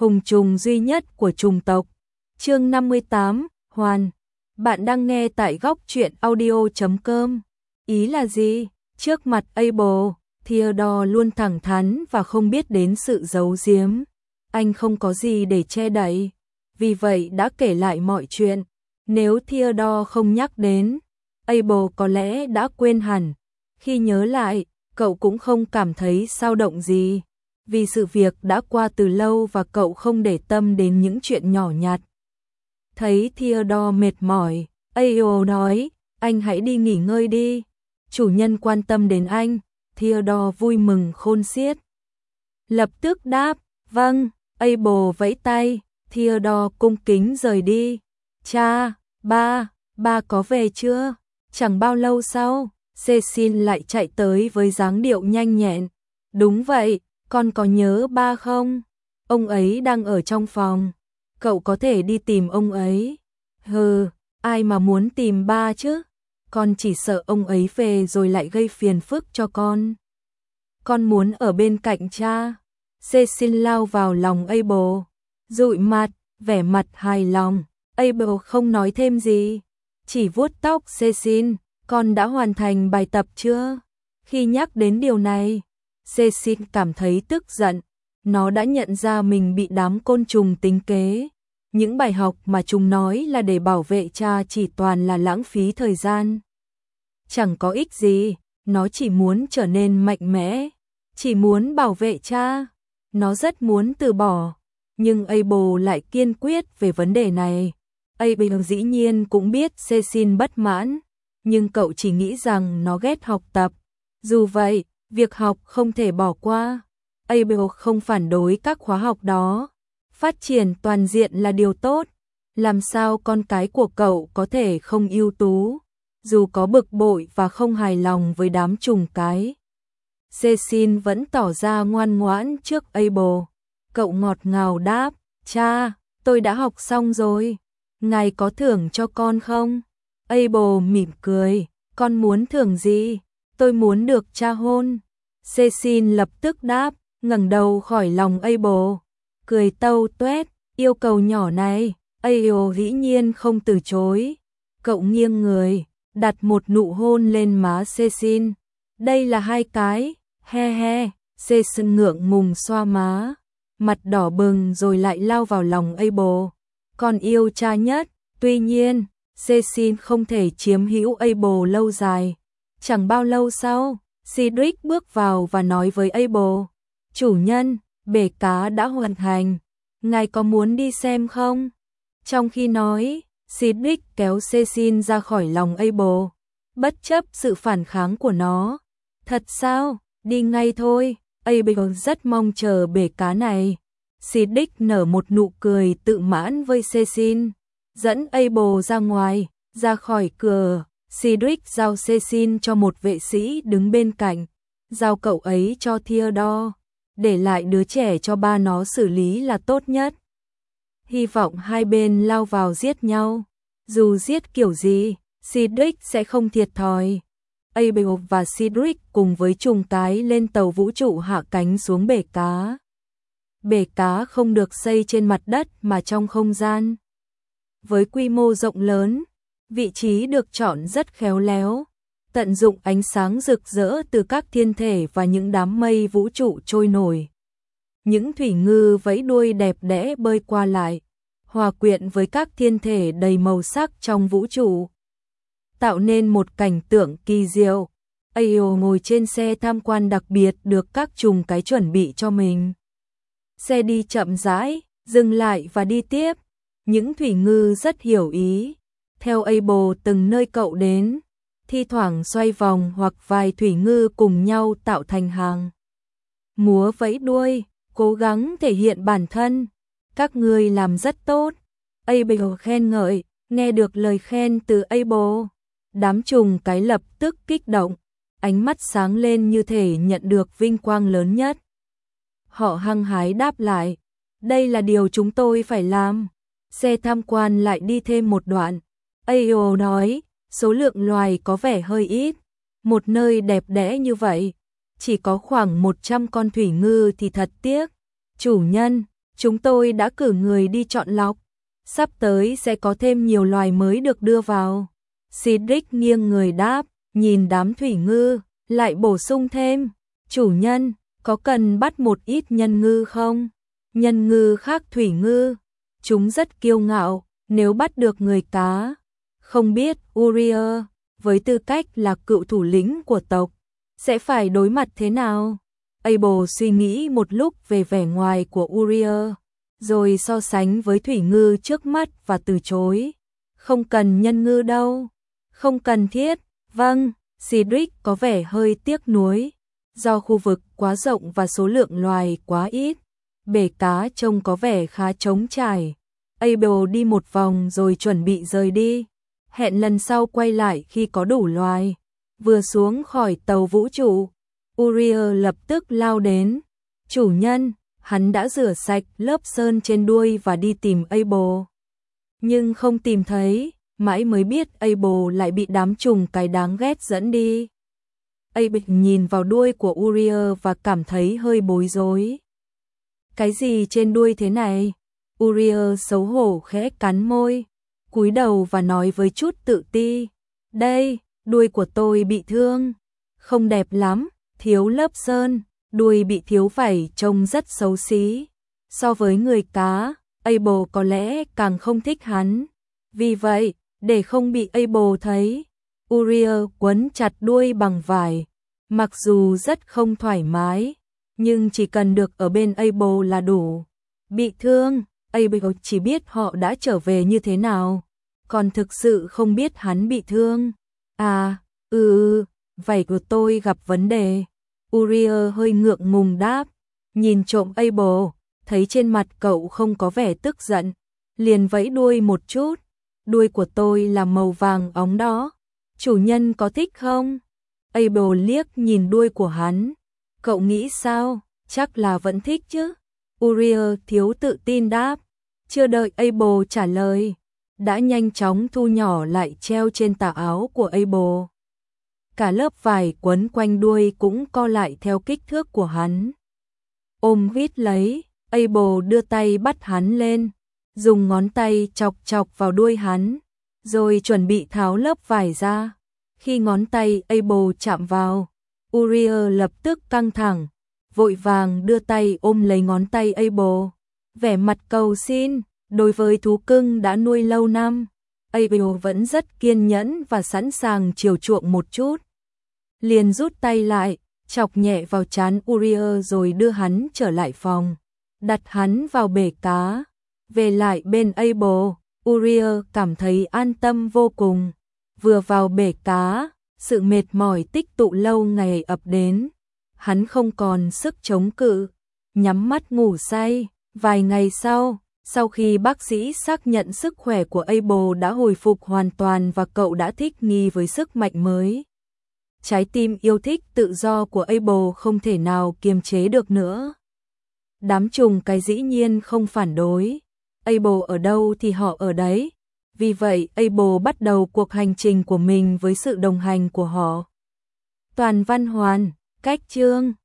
hùng trùng duy nhất của trùng tộc. Chương 58, Hoàn. Bạn đang nghe tại góc truyện audio.com. Ý là gì? Trước mặt Abel, Theodore luôn thẳng thắn và không biết đến sự giấu giếm. Anh không có gì để che đậy, vì vậy đã kể lại mọi chuyện. Nếu Theodore không nhắc đến, Abel có lẽ đã quên hẳn. Khi nhớ lại, cậu cũng không cảm thấy xao động gì, vì sự việc đã qua từ lâu và cậu không để tâm đến những chuyện nhỏ nhặt. Thấy Theodore mệt mỏi, Abel nói, anh hãy đi nghỉ ngơi đi. Chủ nhân quan tâm đến anh. Theodore vui mừng khôn xiết. Lập tức đáp, vâng. Abel vẫy tay, Theodore cung kính rời đi. Cha, ba có về chưa? Chẳng bao lâu sau, Cecil lại chạy tới với dáng điệu nhanh nhẹn. Đúng vậy, con có nhớ ba không? Ông ấy đang ở trong phòng. Cậu có thể đi tìm ông ấy. Hừ, ai mà muốn tìm ba chứ? Con chỉ sợ ông ấy về rồi lại gây phiền phức cho con. Con muốn ở bên cạnh cha. Cecil lao vào lòng Abel, dụi mặt, vẻ mặt hài lòng. Abel không nói thêm gì, chỉ vuốt tóc Cecil. Con đã hoàn thành bài tập chưa? Khi nhắc đến điều này, Cecil cảm thấy tức giận. Nó đã nhận ra mình bị đám côn trùng tính kế. Những bài học mà chúng nói là để bảo vệ cha chỉ toàn là lãng phí thời gian. Chẳng có ích gì, nó chỉ muốn trở nên mạnh mẽ, chỉ muốn bảo vệ cha. Nó rất muốn từ bỏ, nhưng Abel lại kiên quyết về vấn đề này. Abel dĩ nhiên cũng biết Cecil bất mãn, nhưng cậu chỉ nghĩ rằng nó ghét học tập. Dù vậy, việc học không thể bỏ qua. Abel không phản đối các khóa học đó. Phát triển toàn diện là điều tốt. Làm sao con cái của cậu có thể không ưu tú, dù có bực bội và không hài lòng với đám trùng cái. Cecil vẫn tỏ ra ngoan ngoãn trước Abel. Cậu ngọt ngào đáp, cha, tôi đã học xong rồi. Ngài có thưởng cho con không? Abel mỉm cười, con muốn thưởng gì? Tôi muốn được cha hôn. Cecil lập tức đáp, ngẩng đầu khỏi lòng Abel, cười tâu tuét. Yêu cầu nhỏ này, Abel dĩ nhiên không từ chối. Cậu nghiêng người, đặt một nụ hôn lên má Cecil. Đây là 2 cái, he he. Cecil ngượng ngùng xoa má, mặt đỏ bừng rồi lại lao vào lòng Abel. Con yêu cha nhất. Tuy nhiên, Cecil không thể chiếm hữu Abel lâu dài. Chẳng bao lâu sau, Cedric bước vào và nói với Abel, chủ nhân, bể cá đã hoàn thành. Ngài có muốn đi xem không? Trong khi nói, Cedric kéo Cecil ra khỏi lòng Abel, bất chấp sự phản kháng của nó. Thật sao? Đi ngay thôi. Abel rất mong chờ bể cá này. Cedric nở một nụ cười tự mãn với Cecil, dẫn Abel ra ngoài. Ra khỏi cửa, Cedric giao Cecil cho một vệ sĩ đứng bên cạnh, giao cậu ấy cho Theodore, để lại đứa trẻ cho ba nó xử lý là tốt nhất. Hy vọng hai bên lao vào giết nhau. Dù giết kiểu gì, Cedric sẽ không thiệt thòi. Abel và Cedric cùng với trùng cái lên tàu vũ trụ hạ cánh xuống bể cá. Bể cá không được xây trên mặt đất mà trong không gian. Với quy mô rộng lớn, vị trí được chọn rất khéo léo, tận dụng ánh sáng rực rỡ từ các thiên thể và những đám mây vũ trụ trôi nổi. Những thủy ngư vẫy đuôi đẹp đẽ bơi qua lại, hòa quyện với các thiên thể đầy màu sắc trong vũ trụ, tạo nên một cảnh tượng kỳ diệu. Abel ngồi trên xe tham quan đặc biệt được các trùng cái chuẩn bị cho mình. Xe đi chậm rãi, dừng lại và đi tiếp. Những thủy ngư rất hiểu ý, theo Abel từng nơi cậu đến, thi thoảng xoay vòng hoặc vài thủy ngư cùng nhau tạo thành hàng. Múa vẫy đuôi, cố gắng thể hiện bản thân. Các ngươi làm rất tốt. Abel khen ngợi. Nghe được lời khen từ Abel, đám trùng cái lập tức kích động, ánh mắt sáng lên như thể nhận được vinh quang lớn nhất. Họ hăng hái đáp lại, đây là điều chúng tôi phải làm. Xe tham quan lại đi thêm một đoạn. Abel nói, số lượng loài có vẻ hơi ít. Một nơi đẹp đẽ như vậy, chỉ có khoảng 100 con thủy ngư thì thật tiếc. Chúng tôi đã cử người đi chọn lọc, sắp tới sẽ có thêm nhiều loài mới được đưa vào. Cedric nghiêng người đáp, nhìn đám thủy ngư, lại bổ sung thêm, chủ nhân, có cần bắt một ít nhân ngư không? Nhân ngư khác thủy ngư, chúng rất kiêu ngạo, nếu bắt được người cá. Không biết Uriel, với tư cách là cựu thủ lĩnh của tộc, sẽ phải đối mặt thế nào? Abel suy nghĩ một lúc về vẻ ngoài của Uriel, rồi so sánh với thủy ngư trước mắt và từ chối. Không cần nhân ngư đâu. Không cần thiết. Vâng, Cedric có vẻ hơi tiếc nuối. Do khu vực quá rộng và số lượng loài quá ít, bể cá trông có vẻ khá trống trải. Abel đi một vòng rồi chuẩn bị rời đi. Hẹn lần sau quay lại khi có đủ loài. Vừa xuống khỏi tàu vũ trụ, Uriel lập tức lao đến. Chủ nhân, hắn đã rửa sạch lớp sơn trên đuôi và đi tìm Abel. Nhưng không tìm thấy, mãi mới biết Abel lại bị đám trùng cái đáng ghét dẫn đi. Abel nhìn vào đuôi của Uriel và cảm thấy hơi bối rối. Cái gì trên đuôi thế này? Uriel xấu hổ khẽ cắn môi, cúi đầu và nói với chút tự ti. Đây, đuôi của tôi bị thương. Không đẹp lắm, thiếu lớp sơn, đuôi bị thiếu vảy trông rất xấu xí. So với người cá, Abel có lẽ càng không thích hắn. Vì vậy, để không bị Abel thấy, Uriel quấn chặt đuôi bằng vải. Mặc dù rất không thoải mái, nhưng chỉ cần được ở bên Abel là đủ. Bị thương, Abel chỉ biết họ đã trở về như thế nào, còn thực sự không biết hắn bị thương. À, vảy của tôi gặp vấn đề. Uriel hơi ngượng ngùng đáp, nhìn trộm Abel, thấy trên mặt cậu không có vẻ tức giận, liền vẫy đuôi một chút. Đuôi của tôi là màu vàng óng đó, chủ nhân có thích không? Abel liếc nhìn đuôi của hắn, cậu nghĩ sao? Chắc là vẫn thích chứ? Uriel thiếu tự tin đáp, chưa đợi Abel trả lời, đã nhanh chóng thu nhỏ lại treo trên tà áo của Abel. Cả lớp vải quấn quanh đuôi cũng co lại theo kích thước của hắn. Ôm vít lấy, Abel đưa tay bắt hắn lên, dùng ngón tay chọc chọc vào đuôi hắn, rồi chuẩn bị tháo lớp vải ra. Khi ngón tay Abel chạm vào, Uriel lập tức căng thẳng, vội vàng đưa tay ôm lấy ngón tay Abel, vẻ mặt cầu xin. Đối với thú cưng đã nuôi lâu năm, Abel vẫn rất kiên nhẫn và sẵn sàng chiều chuộng một chút. Liền rút tay lại, chọc nhẹ vào trán Uriel rồi đưa hắn trở lại phòng, đặt hắn vào bể cá. Về lại bên Abel, Uriel cảm thấy an tâm vô cùng. Vừa vào bể cá, sự mệt mỏi tích tụ lâu ngày ập đến. Hắn không còn sức chống cự, nhắm mắt ngủ say. Vài ngày sau khi bác sĩ xác nhận sức khỏe của Abel đã hồi phục hoàn toàn và cậu đã thích nghi với sức mạnh mới, trái tim yêu thích tự do của Abel không thể nào kiềm chế được nữa. Đám trùng cái dĩ nhiên không phản đối, Abel ở đâu thì họ ở đấy. Vì vậy Abel bắt đầu cuộc hành trình của mình với sự đồng hành của họ. Toàn văn hoàn, cách chương